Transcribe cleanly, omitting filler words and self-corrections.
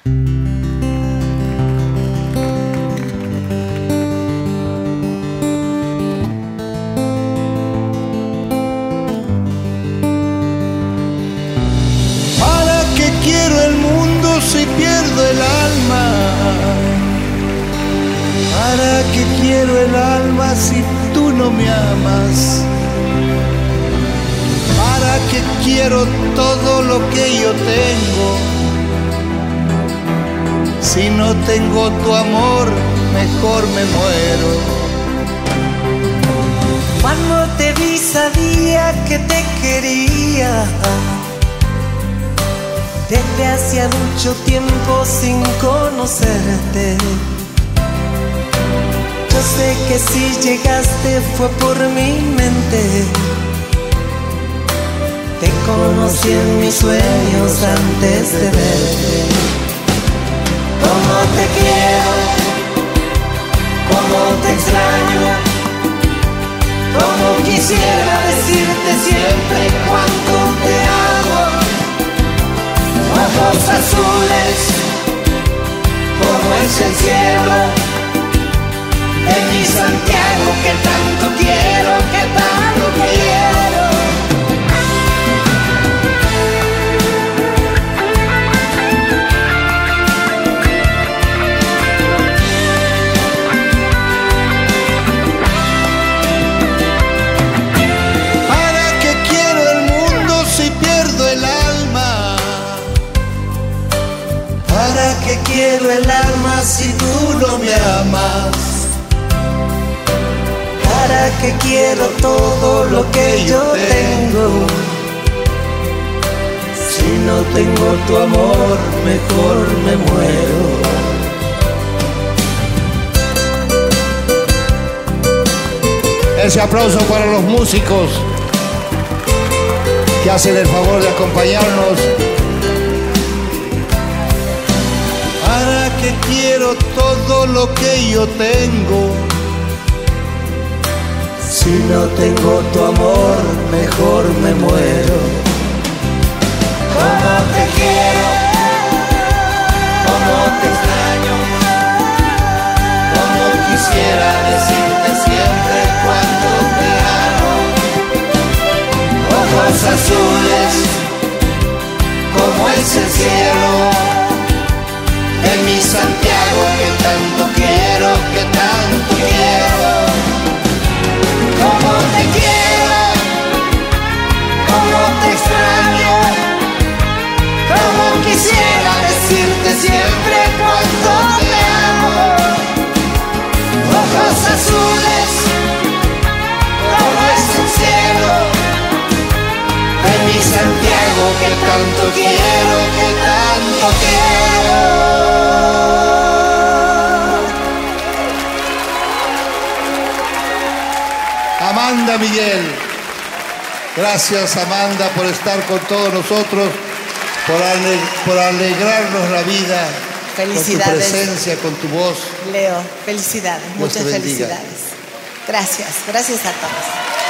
¿Para qué quiero el mundo si pierdo el alma? ¿Para qué quiero el alma si tú no me amas? ¿Para qué quiero todo lo que yo tengo? Si no tengo tu amor, mejor me muero. Cuando te vi sabía que te quería, desde hacía mucho tiempo sin conocerte. Yo sé que si llegaste fue por mi mente. Te conocí en mis sueños antes de verte. Cómo te quiero, cómo te extraño, cómo quisiera decirte siempre cuánto te amo. Ojos azules, como es el cielo, de mi Santiago que tanto quiero, que tanto quiero. ¿Para qué quiero el mundo si pierdo el alma? ¿Para qué quiero el alma si tú no me amas? ¿Para qué quiero todo lo que yo tengo? Si no tengo tu amor, mejor me muero. Ese aplauso para los músicos que hacen el favor de acompañarnos. ¿Para qué quiero todo lo que yo tengo? Si no tengo tu amor, mejor me muero. Cómo te quiero, cómo te extraño, Como quisiera decirte siempre cuánto te amo. Ojos azules, como es el cielo, de mi Santiago que tanto quiero, que tanto quiero. cómo te quiero, cómo te extraño, cómo quisiera decirte siempre cuánto te amo. Ojos azules, como es el cielo, De mi Santiago que tanto quiero, que tanto quiero. Amanda Miguel. Gracias, Amanda, por estar con todos nosotros, por alegrarnos la vida. Felicidades. Con tu presencia, con tu voz. Leo, felicidades, Dios te muchas bendiga. felicidades. Gracias, gracias a todos.